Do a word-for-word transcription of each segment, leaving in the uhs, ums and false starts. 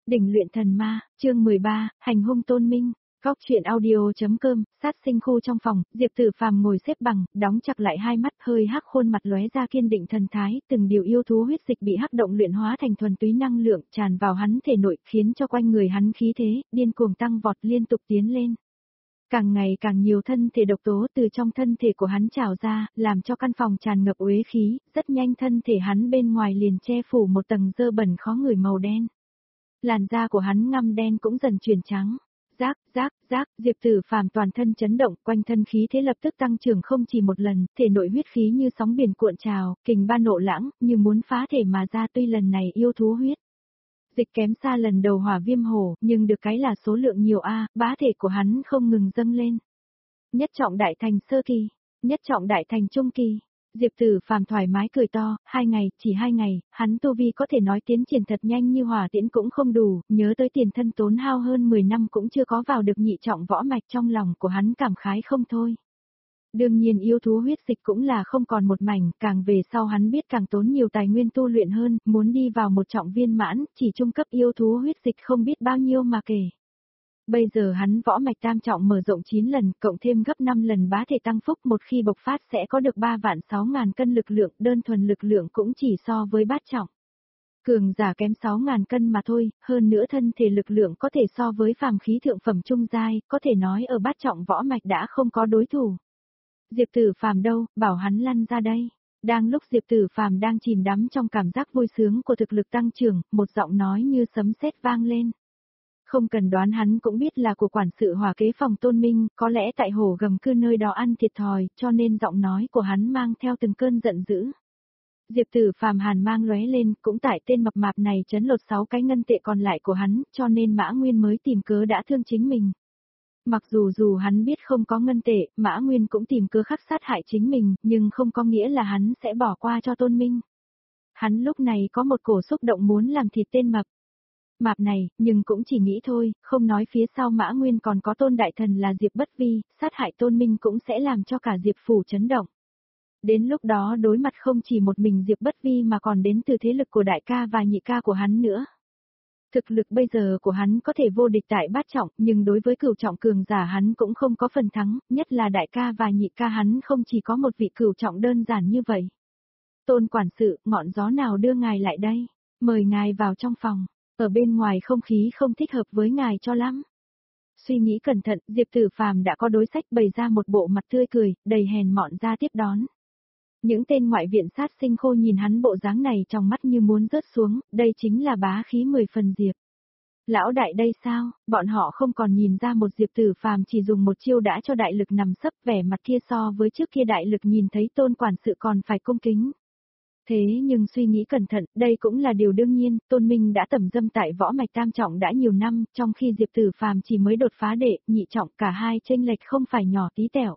Đỉnh luyện thần ma, chương mười ba, hành hung Tôn Minh. Góc truyện audio.com, sát sinh khu trong phòng, Diệp Tử Phàm ngồi xếp bằng, đóng chặt lại hai mắt, hơi hắc khuôn mặt lóe ra kiên định thần thái, từng điều yêu thú huyết dịch bị hắc động luyện hóa thành thuần túy năng lượng, tràn vào hắn thể nội, khiến cho quanh người hắn khí thế điên cuồng tăng vọt liên tục tiến lên. Càng ngày càng nhiều thân thể độc tố từ trong thân thể của hắn trào ra, làm cho căn phòng tràn ngập uế khí, rất nhanh thân thể hắn bên ngoài liền che phủ một tầng dơ bẩn khó ngửi màu đen. Làn da của hắn ngăm đen cũng dần chuyển trắng. Rác, rác, rác, Diệp Tử Phàm toàn thân chấn động, quanh thân khí thế lập tức tăng trưởng không chỉ một lần, thể nội huyết khí như sóng biển cuộn trào, kình ba nộ lãng, như muốn phá thể mà ra, tuy lần này yêu thú huyết dịch kém xa lần đầu hỏa viêm hổ, nhưng được cái là số lượng nhiều a, bá thể của hắn không ngừng dâng lên. Nhất trọng đại thành sơ kỳ, nhất trọng đại thành trung kỳ. Diệp Tử Phàm thoải mái cười to, hai ngày, chỉ hai ngày, hắn tu vi có thể nói tiến triển thật nhanh như hỏa tiễn cũng không đủ, nhớ tới tiền thân tốn hao hơn mười năm cũng chưa có vào được nhị trọng võ mạch, trong lòng của hắn cảm khái không thôi. Đương nhiên yêu thú huyết dịch cũng là không còn một mảnh, càng về sau hắn biết càng tốn nhiều tài nguyên tu luyện hơn, muốn đi vào một trọng viên mãn, chỉ trung cấp yêu thú huyết dịch không biết bao nhiêu mà kể. Bây giờ hắn võ mạch tam trọng mở rộng chín lần, cộng thêm gấp năm lần bá thể tăng phúc, một khi bộc phát sẽ có được ba vạn sáu ngàn cân lực lượng, đơn thuần lực lượng cũng chỉ so với bát trọng. Cường giả kém sáu ngàn cân mà thôi, hơn nữa thân thể lực lượng có thể so với phàm khí thượng phẩm trung giai, có thể nói ở bát trọng võ mạch đã không có đối thủ. Diệp Tử Phàm đâu, bảo hắn lăn ra đây. Đang lúc Diệp Tử Phàm đang chìm đắm trong cảm giác vui sướng của thực lực tăng trưởng, một giọng nói như sấm sét vang lên. Không cần đoán hắn cũng biết là của quản sự hỏa kế phòng Tôn Minh, có lẽ tại hồ gầm cư nơi đó ăn thiệt thòi, cho nên giọng nói của hắn mang theo từng cơn giận dữ. Diệp Tử Phàm hàn mang lóe lên, cũng tại tên mập mạp này trấn lột sáu cái ngân tệ còn lại của hắn, cho nên Mã Nguyên mới tìm cớ đã thương chính mình. Mặc dù dù hắn biết không có ngân tệ, Mã Nguyên cũng tìm cớ khắc sát hại chính mình, nhưng không có nghĩa là hắn sẽ bỏ qua cho Tôn Minh. Hắn lúc này có một cổ xúc động muốn làm thịt tên mập mạp này, nhưng cũng chỉ nghĩ thôi, không nói phía sau Mã Nguyên còn có Tôn Đại Thần là Diệp Bất Vi, sát hại Tôn Minh cũng sẽ làm cho cả Diệp phủ chấn động. Đến lúc đó đối mặt không chỉ một mình Diệp Bất Vi mà còn đến từ thế lực của đại ca và nhị ca của hắn nữa. Thực lực bây giờ của hắn có thể vô địch tại bát trọng, nhưng đối với cửu trọng cường giả hắn cũng không có phần thắng, nhất là đại ca và nhị ca hắn không chỉ có một vị cửu trọng đơn giản như vậy. Tôn quản sự, ngọn gió nào đưa ngài lại đây? Mời ngài vào trong phòng. Ở bên ngoài không khí không thích hợp với ngài cho lắm. Suy nghĩ cẩn thận, Diệp Tử Phàm đã có đối sách bày ra một bộ mặt tươi cười, đầy hèn mọn ra tiếp đón. Những tên ngoại viện sát sinh khô nhìn hắn bộ dáng này trong mắt như muốn rớt xuống, đây chính là bá khí mười phần Diệp. Lão đại đây sao, bọn họ không còn nhìn ra một Diệp Tử Phàm chỉ dùng một chiêu đã cho đại lực nằm sấp, vẻ mặt kia so với trước kia đại lực nhìn thấy Tôn quản sự còn phải cung kính. Thế nhưng suy nghĩ cẩn thận, đây cũng là điều đương nhiên, Tôn Minh đã tẩm dâm tại võ mạch tam trọng đã nhiều năm, trong khi Diệp Tử Phàm chỉ mới đột phá đệ, nhị trọng, cả hai chênh lệch không phải nhỏ tí tẹo.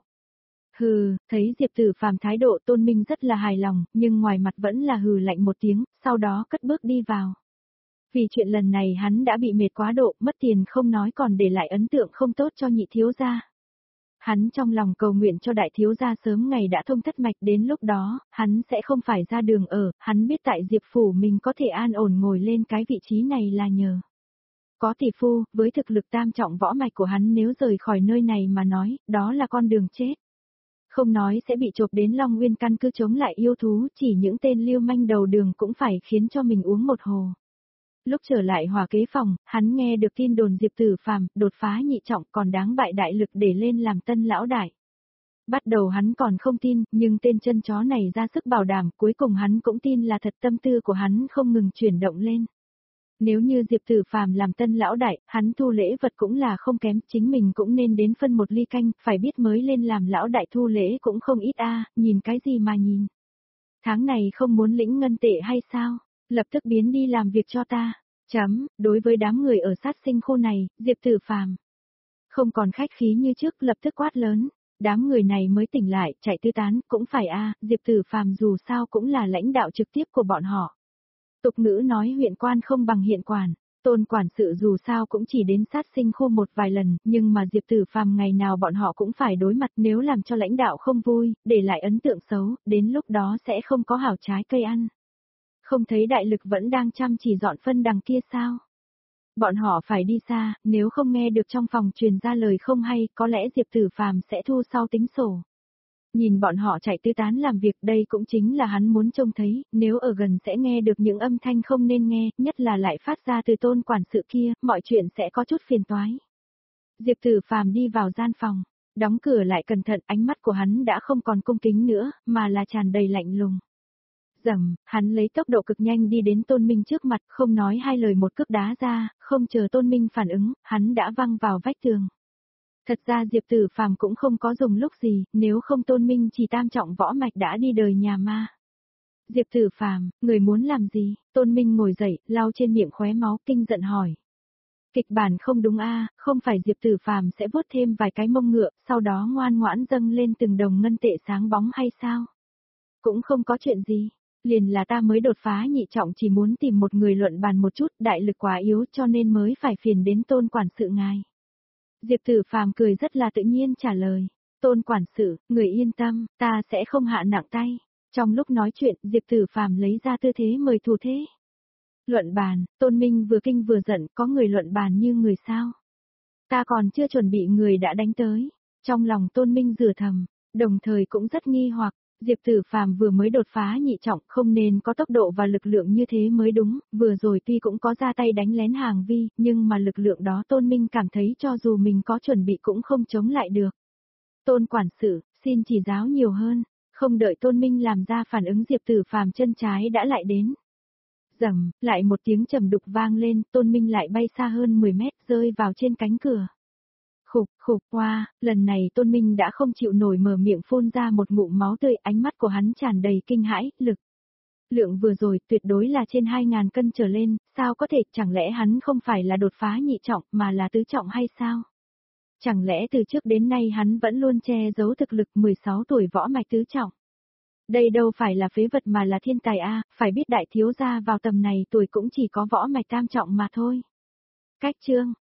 Hừ, thấy Diệp Tử Phàm thái độ Tôn Minh rất là hài lòng, nhưng ngoài mặt vẫn là hừ lạnh một tiếng, sau đó cất bước đi vào. Vì chuyện lần này hắn đã bị mệt quá độ, mất tiền không nói còn để lại ấn tượng không tốt cho nhị thiếu gia. Hắn trong lòng cầu nguyện cho đại thiếu gia sớm ngày đã thông thất mạch, đến lúc đó, hắn sẽ không phải ra đường ở, hắn biết tại Diệp phủ mình có thể an ổn ngồi lên cái vị trí này là nhờ. Có tỷ phu, với thực lực tam trọng võ mạch của hắn nếu rời khỏi nơi này mà nói, đó là con đường chết. Không nói sẽ bị chộp đến Long Nguyên căn cứ chống lại yêu thú, chỉ những tên lưu manh đầu đường cũng phải khiến cho mình uống một hồ. Lúc trở lại hỏa kế phòng, hắn nghe được tin đồn Diệp Tử Phàm đột phá nhị trọng còn đáng bại đại lực để lên làm tân lão đại. Bắt đầu hắn còn không tin, nhưng tên chân chó này ra sức bảo đảm, cuối cùng hắn cũng tin là thật, tâm tư của hắn không ngừng chuyển động lên. Nếu như Diệp Tử Phàm làm tân lão đại, hắn thu lễ vật cũng là không kém, chính mình cũng nên đến phân một ly canh, phải biết mới lên làm lão đại thu lễ cũng không ít a, nhìn cái gì mà nhìn. Tháng này không muốn lĩnh ngân tệ hay sao? Lập tức biến đi làm việc cho ta. Chấm, đối với đám người ở sát sinh khu này, Diệp Tử Phàm không còn khách khí như trước, lập tức quát lớn. Đám người này mới tỉnh lại, chạy tứ tán, cũng phải a, Diệp Tử Phàm dù sao cũng là lãnh đạo trực tiếp của bọn họ. Tục ngữ nói huyện quan không bằng hiện quản, Tôn quản sự dù sao cũng chỉ đến sát sinh khu một vài lần, nhưng mà Diệp Tử Phàm ngày nào bọn họ cũng phải đối mặt, nếu làm cho lãnh đạo không vui, để lại ấn tượng xấu, đến lúc đó sẽ không có hảo trái cây ăn. Không thấy đại lực vẫn đang chăm chỉ dọn phân đằng kia sao? Bọn họ phải đi xa, nếu không nghe được trong phòng truyền ra lời không hay, có lẽ Diệp Tử Phàm sẽ thu sau tính sổ. Nhìn bọn họ chạy tứ tán làm việc, đây cũng chính là hắn muốn trông thấy, nếu ở gần sẽ nghe được những âm thanh không nên nghe, nhất là lại phát ra từ Tôn quản sự kia, mọi chuyện sẽ có chút phiền toái. Diệp Tử Phàm đi vào gian phòng, đóng cửa lại cẩn thận, ánh mắt của hắn đã không còn cung kính nữa, mà là tràn đầy lạnh lùng. Rầm, hắn lấy tốc độ cực nhanh đi đến Tôn Minh trước mặt, không nói hai lời một cước đá ra, không chờ Tôn Minh phản ứng, hắn đã văng vào vách tường. Thật ra Diệp Tử Phàm cũng không có dùng lúc gì, nếu không Tôn Minh chỉ tam trọng võ mạch đã đi đời nhà ma. Diệp Tử Phàm, người muốn làm gì? Tôn Minh ngồi dậy, lau trên miệng khóe máu, kinh giận hỏi. Kịch bản không đúng a, không phải Diệp Tử Phàm sẽ vuốt thêm vài cái mông ngựa, sau đó ngoan ngoãn dâng lên từng đồng ngân tệ sáng bóng hay sao? Cũng không có chuyện gì, liền là ta mới đột phá nhị trọng, chỉ muốn tìm một người luận bàn một chút, đại lực quá yếu cho nên mới phải phiền đến Tôn quản sự ngài. Diệp Tử Phàm cười rất là tự nhiên trả lời, Tôn quản sự, người yên tâm, ta sẽ không hạ nặng tay. Trong lúc nói chuyện, Diệp Tử Phàm lấy ra tư thế mời thủ thế. Luận bàn, Tôn Minh vừa kinh vừa giận, có người luận bàn như người sao? Ta còn chưa chuẩn bị người đã đánh tới. Trong lòng Tôn Minh rửa thầm, đồng thời cũng rất nghi hoặc, Diệp Tử Phàm vừa mới đột phá nhị trọng, không nên có tốc độ và lực lượng như thế mới đúng, vừa rồi tuy cũng có ra tay đánh lén Hàng Vi, nhưng mà lực lượng đó Tôn Minh cảm thấy cho dù mình có chuẩn bị cũng không chống lại được. Tôn quản sự, xin chỉ giáo nhiều hơn, không đợi Tôn Minh làm ra phản ứng Diệp Tử Phàm chân trái đã lại đến. Rầm, lại một tiếng trầm đục vang lên, Tôn Minh lại bay xa hơn mười mét, rơi vào trên cánh cửa. Khục, khục, qua, lần này Tôn Minh đã không chịu nổi, mở miệng phun ra một ngụm máu tươi, ánh mắt của hắn tràn đầy kinh hãi, lực. Lượng vừa rồi tuyệt đối là trên hai ngàn cân trở lên, sao có thể, chẳng lẽ hắn không phải là đột phá nhị trọng mà là tứ trọng hay sao? Chẳng lẽ từ trước đến nay hắn vẫn luôn che giấu thực lực mười sáu tuổi võ mạch tứ trọng? Đây đâu phải là phế vật mà là thiên tài a, phải biết đại thiếu gia vào tầm này tuổi cũng chỉ có võ mạch tam trọng mà thôi. Cách chương